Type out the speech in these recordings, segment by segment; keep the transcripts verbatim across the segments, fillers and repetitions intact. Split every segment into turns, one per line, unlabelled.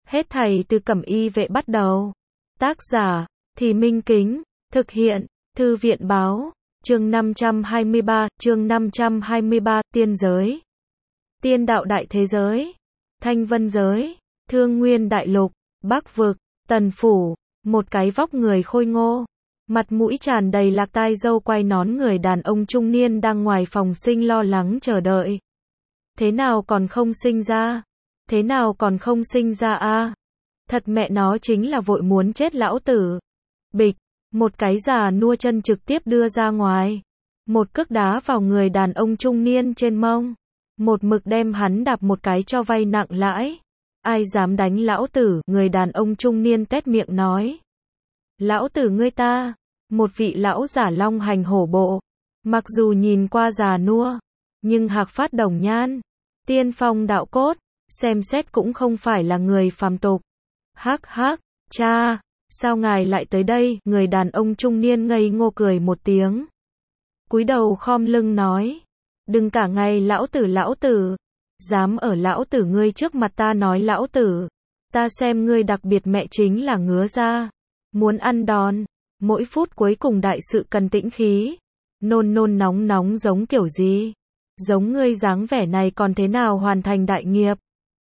Hết thảy từ Cẩm Y Vệ bắt đầu. Tác giả, Thì Minh Kính, thực hiện, Thư viện báo, chương năm trăm hai mươi ba, chương năm trăm hai mươi ba, tiên giới. Tiên đạo đại thế giới, Thanh Vân giới, Thương Nguyên đại lục, Bắc vực, Tần phủ, một cái vóc người khôi ngô, mặt mũi tràn đầy lạc tai râu quai nón người đàn ông trung niên đang ngoài phòng sinh lo lắng chờ đợi. Thế nào còn không sinh ra? Thế nào còn không sinh ra a? À? Thật mẹ nó chính là vội muốn chết lão tử. Bịch, một cái già nua chân trực tiếp đưa ra ngoài. Một cước đá vào người đàn ông trung niên trên mông. Một mực đem hắn đạp một cái cho vay nặng lãi. Ai dám đánh lão tử, người đàn ông trung niên tét miệng nói. Lão tử ngươi ta, một vị lão giả long hành hổ bộ. Mặc dù nhìn qua già nua, nhưng hạc phát đồng nhan, tiên phong đạo cốt, xem xét cũng không phải là người phàm tục. Hắc hắc, cha, sao ngài lại tới đây? Người đàn ông trung niên ngây ngô cười một tiếng. Cúi đầu khom lưng nói. Đừng cả ngày lão tử lão tử. Dám ở lão tử ngươi trước mặt ta nói lão tử. Ta xem ngươi đặc biệt mẹ chính là ngứa ra. Muốn ăn đòn. Mỗi phút cuối cùng đại sự cần tĩnh khí. Nôn nôn nóng nóng giống kiểu gì? Giống ngươi dáng vẻ này còn thế nào hoàn thành đại nghiệp?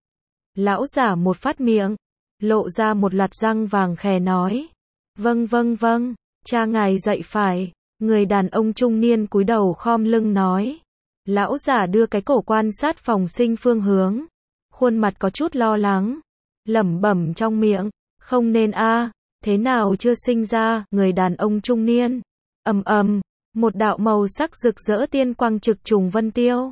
Lão giả một phát miệng, lộ ra một loạt răng vàng khè nói. Vâng vâng vâng, cha ngài dạy phải. Người đàn ông trung niên cúi đầu khom lưng nói. Lão giả đưa cái cổ quan sát phòng sinh phương hướng. Khuôn mặt có chút lo lắng. Lẩm bẩm trong miệng. Không nên a à, thế nào chưa sinh ra? Người đàn ông trung niên. Ầm ầm, một đạo màu sắc rực rỡ tiên quang trực trùng vân tiêu.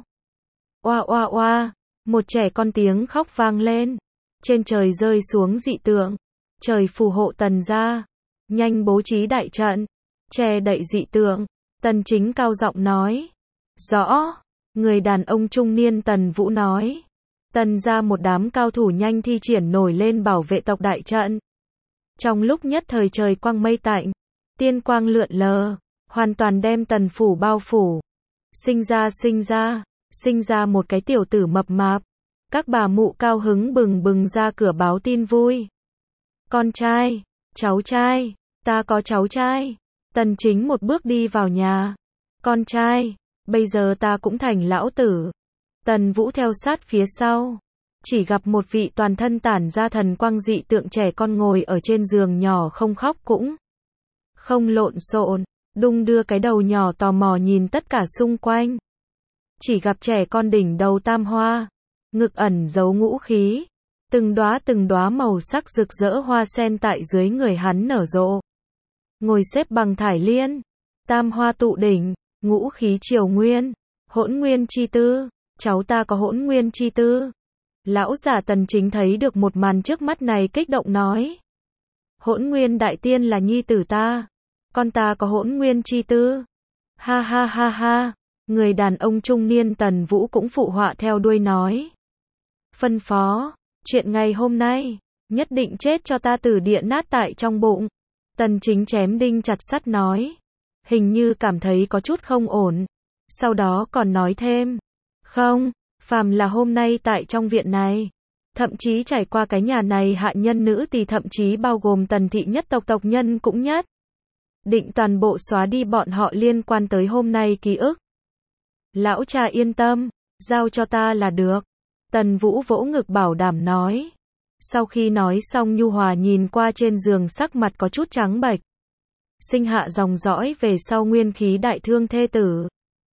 Oa oa oa, một trẻ con tiếng khóc vang lên. Trên trời rơi xuống dị tượng. Trời phù hộ Tần gia. Nhanh bố trí đại trận. Che đậy dị tượng. Tần Chính cao giọng nói. Rõ. Người đàn ông trung niên Tần Vũ nói. Tần gia một đám cao thủ nhanh thi triển nổi lên bảo vệ tộc đại trận. Trong lúc nhất thời trời quang mây tạnh. Tiên quang lượn lờ. Hoàn toàn đem Tần phủ bao phủ. Sinh ra sinh ra. Sinh ra một cái tiểu tử mập mạp. Các bà mụ cao hứng bừng bừng ra cửa báo tin vui. Con trai. Cháu trai. Ta có cháu trai. Tần Chính một bước đi vào nhà. Con trai. Bây giờ ta cũng thành lão tử. Tần Vũ theo sát phía sau. Chỉ gặp một vị toàn thân tản ra thần quang dị tượng trẻ con ngồi ở trên giường nhỏ không khóc cũng không lộn xộn, đung đưa cái đầu nhỏ tò mò nhìn tất cả xung quanh. Chỉ gặp trẻ con đỉnh đầu tam hoa, ngực ẩn giấu ngũ khí, từng đóa từng đóa màu sắc rực rỡ hoa sen tại dưới người hắn nở rộ. Ngồi xếp bằng thải liên, tam hoa tụ đỉnh, ngũ khí triều nguyên, hỗn nguyên chi tư, cháu ta có hỗn nguyên chi tư. Lão giả Tần Chính thấy được một màn trước mắt này kích động nói. Hỗn nguyên đại tiên là nhi tử ta, con ta có hỗn nguyên chi tư. Ha ha ha ha, người đàn ông trung niên Tần Vũ cũng phụ họa theo đuôi nói. Phân phó, chuyện ngày hôm nay, nhất định chết cho ta tử địa nát tại trong bụng. Tần Chính chém đinh chặt sắt nói. Hình như cảm thấy có chút không ổn. Sau đó còn nói thêm. Không, phàm là hôm nay tại trong viện này. Thậm chí trải qua cái nhà này hạ nhân nữ thì thậm chí bao gồm Tần thị nhất tộc tộc nhân cũng nhất. Định toàn bộ xóa đi bọn họ liên quan tới hôm nay ký ức. Lão cha yên tâm, giao cho ta là được. Tần Vũ vỗ ngực bảo đảm nói. Sau khi nói xong nhu hòa nhìn qua trên giường sắc mặt có chút trắng bệch. Sinh hạ dòng dõi về sau nguyên khí đại thương thê tử.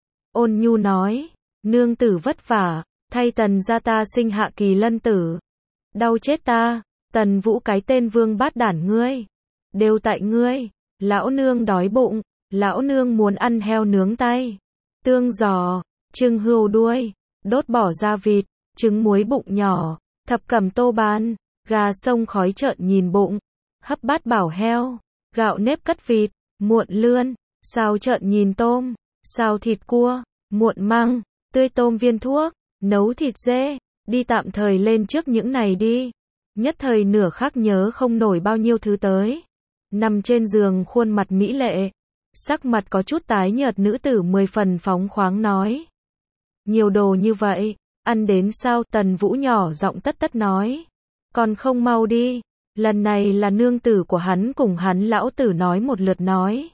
Ôn nhu nói, nương tử vất vả, thay Tần gia ta sinh hạ kỳ lân tử. Đau chết ta, Tần Vũ cái tên vương bát đản ngươi. Đều tại ngươi, lão nương đói bụng, lão nương muốn ăn heo nướng tay. Tương giò, trưng hươu đuôi, đốt bỏ da vịt, trứng muối bụng nhỏ, thập cẩm tô bán, gà sông khói trợn nhìn bụng, hấp bát bảo heo, gạo nếp cất vịt, muộn lươn, xào trợn nhìn tôm, xào thịt cua, muộn măng, tươi tôm viên thuốc, nấu thịt dê, đi tạm thời lên trước những này đi. Nhất thời nửa khắc nhớ không nổi bao nhiêu thứ tới. Nằm trên giường khuôn mặt mỹ lệ, sắc mặt có chút tái nhợt nữ tử mười phần phóng khoáng nói. Nhiều đồ như vậy, ăn đến sao? Tần Vũ nhỏ giọng tất tất nói. Còn không mau đi. Lần này là nương tử của hắn cùng hắn lão tử nói một lượt nói.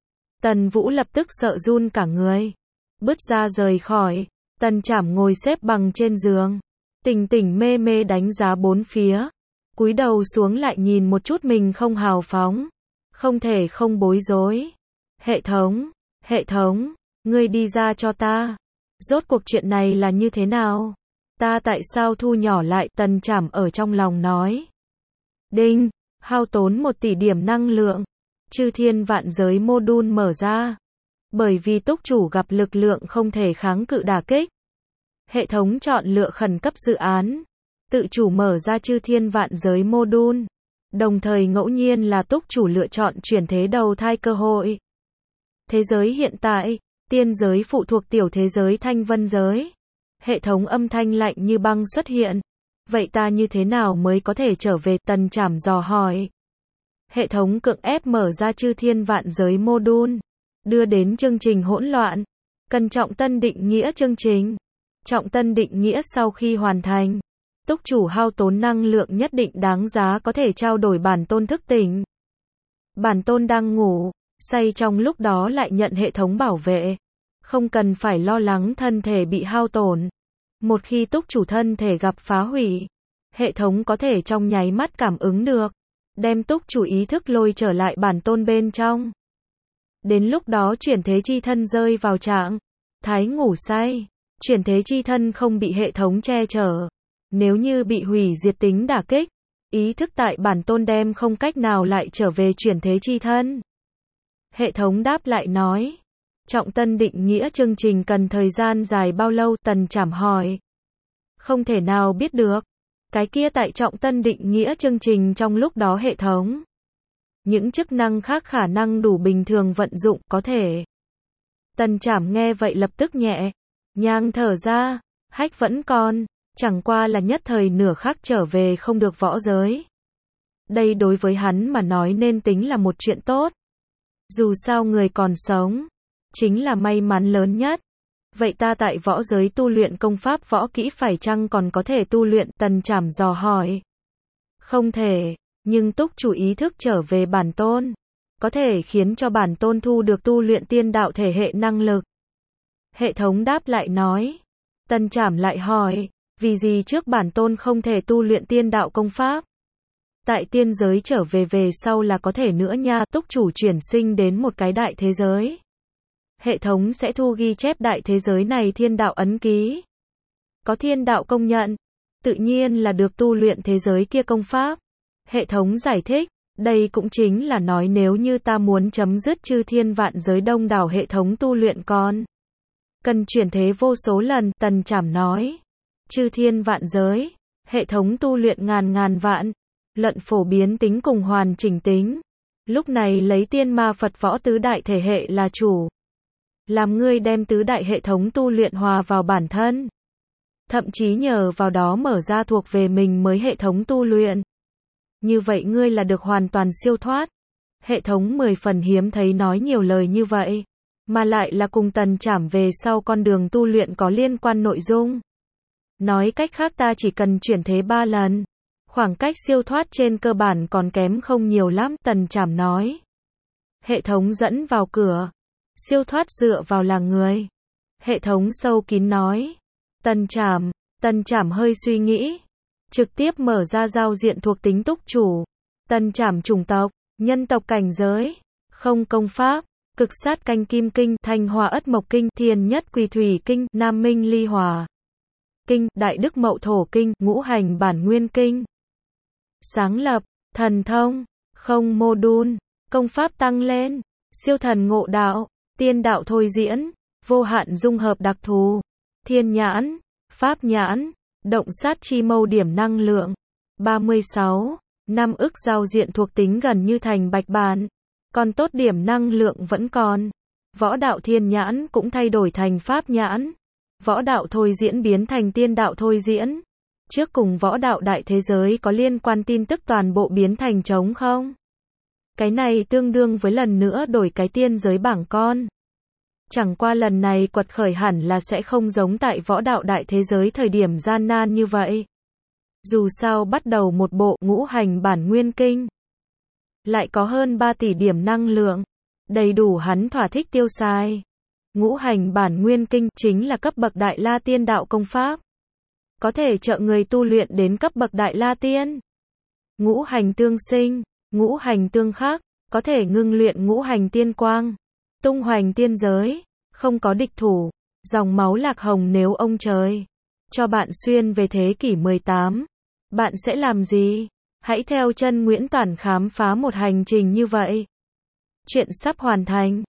Tần Vũ lập tức sợ run cả người. Bứt ra rời khỏi. Tần Trảm ngồi xếp bằng trên giường. Tỉnh tỉnh mê mê đánh giá bốn phía. Cúi đầu xuống lại nhìn một chút mình không hào phóng. Không thể không bối rối. Hệ thống, hệ thống, ngươi đi ra cho ta. Rốt cuộc chuyện này là như thế nào? Ta tại sao thu nhỏ lại? Tần Trảm ở trong lòng nói. Đinh, hao tốn một tỷ điểm năng lượng. Chư thiên vạn giới module mở ra. Bởi vì túc chủ gặp lực lượng không thể kháng cự đả kích. Hệ thống chọn lựa khẩn cấp dự án. Tự chủ mở ra chư thiên vạn giới module. Đồng thời ngẫu nhiên là túc chủ lựa chọn chuyển thế đầu thai cơ hội. Thế giới hiện tại, tiên giới phụ thuộc tiểu thế giới thanh vân giới. Hệ thống âm thanh lạnh như băng xuất hiện. Vậy ta như thế nào mới có thể trở về? Tần Trảm dò hỏi. Hệ thống cưỡng ép mở ra chư thiên vạn giới module. Đưa đến chương trình hỗn loạn. Cần trọng tân định nghĩa chương trình. Trọng tân định nghĩa sau khi hoàn thành. Túc chủ hao tốn năng lượng nhất định đáng giá có thể trao đổi bản tôn thức tỉnh. Bản tôn đang ngủ, say trong lúc đó lại nhận hệ thống bảo vệ. Không cần phải lo lắng thân thể bị hao tổn. Một khi túc chủ thân thể gặp phá hủy, hệ thống có thể trong nháy mắt cảm ứng được. Đem túc chủ ý thức lôi trở lại bản tôn bên trong. Đến lúc đó chuyển thế chi thân rơi vào trạng thái ngủ say. Chuyển thế chi thân không bị hệ thống che chở. Nếu như bị hủy diệt tính đả kích, ý thức tại bản tôn đem không cách nào lại trở về chuyển thế chi thân. Hệ thống đáp lại nói. Trọng tân định nghĩa chương trình cần thời gian dài bao lâu? Tần Trảm hỏi. Không thể nào biết được. Cái kia tại trọng tân định nghĩa chương trình trong lúc đó hệ thống. Những chức năng khác khả năng đủ bình thường vận dụng có thể. Tần Trảm nghe vậy lập tức nhẹ nhàng thở ra. Hách vẫn còn. Chẳng qua là nhất thời nửa khắc trở về không được võ giới. Đây đối với hắn mà nói nên tính là một chuyện tốt. Dù sao người còn sống, chính là may mắn lớn nhất. Vậy ta tại võ giới tu luyện công pháp võ kỹ phải chăng còn có thể tu luyện? Tần Trảm dò hỏi. Không thể, nhưng túc chủ ý thức trở về bản tôn. Có thể khiến cho bản tôn thu được tu luyện tiên đạo thể hệ năng lực. Hệ thống đáp lại nói. Tần Trảm lại hỏi. Vì gì trước bản tôn không thể tu luyện tiên đạo công pháp? Tại tiên giới trở về về sau là có thể nữa nha. Túc chủ chuyển sinh đến một cái đại thế giới. Hệ thống sẽ thu ghi chép đại thế giới này thiên đạo ấn ký. Có thiên đạo công nhận. Tự nhiên là được tu luyện thế giới kia công pháp. Hệ thống giải thích. Đây cũng chính là nói nếu như ta muốn chấm dứt chư thiên vạn giới đông đảo hệ thống tu luyện con. Cần chuyển thế vô số lần. Tần Trảm nói. Chư thiên vạn giới, hệ thống tu luyện ngàn ngàn vạn, luận phổ biến tính cùng hoàn chỉnh tính. Lúc này lấy tiên ma Phật võ tứ đại thể hệ là chủ. Làm ngươi đem tứ đại hệ thống tu luyện hòa vào bản thân. Thậm chí nhờ vào đó mở ra thuộc về mình mới hệ thống tu luyện. Như vậy ngươi là được hoàn toàn siêu thoát. Hệ thống mười phần hiếm thấy nói nhiều lời như vậy. Mà lại là cùng Tần Trảm về sau con đường tu luyện có liên quan nội dung. Nói cách khác ta chỉ cần chuyển thế ba lần. Khoảng cách siêu thoát trên cơ bản còn kém không nhiều lắm. Tần Trảm nói. Hệ thống dẫn vào cửa. Siêu thoát dựa vào là người. Hệ thống sâu kín nói. Tần Trảm. Tần Trảm hơi suy nghĩ. Trực tiếp mở ra giao diện thuộc tính túc chủ. Tần Trảm chủng tộc. Nhân tộc cảnh giới. Không công pháp. Cực sát canh kim kinh. Thanh hoa ất mộc kinh. Thiên nhất quỳ thủy kinh. Nam minh ly hòa kinh, đại đức mậu thổ kinh, ngũ hành bản nguyên kinh. Sáng lập, thần thông, không module, công pháp tăng lên, siêu thần ngộ đạo, tiên đạo thôi diễn, vô hạn dung hợp đặc thù, thiên nhãn, pháp nhãn, động sát chi mâu điểm năng lượng. ba mươi sáu, năm ức giao diện thuộc tính gần như thành bạch bản. Còn tốt điểm năng lượng vẫn còn. Võ đạo thiên nhãn cũng thay đổi thành pháp nhãn. Võ đạo thôi diễn biến thành tiên đạo thôi diễn. Trước cùng võ đạo đại thế giới có liên quan tin tức toàn bộ biến thành trống không. Cái này tương đương với lần nữa đổi cái tiên giới bảng con. Chẳng qua lần này quật khởi hẳn là sẽ không giống tại võ đạo đại thế giới thời điểm gian nan như vậy. Dù sao bắt đầu một bộ ngũ hành bản nguyên kinh, lại có hơn ba tỷ điểm năng lượng, đầy đủ hắn thỏa thích tiêu xài. Ngũ hành bản nguyên kinh chính là cấp bậc Đại La Tiên đạo công pháp, có thể trợ người tu luyện đến cấp bậc Đại La Tiên. Ngũ hành tương sinh, ngũ hành tương khắc, có thể ngưng luyện ngũ hành tiên quang, tung hoành tiên giới, không có địch thủ. Dòng máu lạc hồng, nếu ông trời cho bạn xuyên về thế kỷ mười tám, bạn sẽ làm gì? Hãy theo chân Nguyễn Toản khám phá một hành trình như vậy. Chuyện sắp hoàn thành.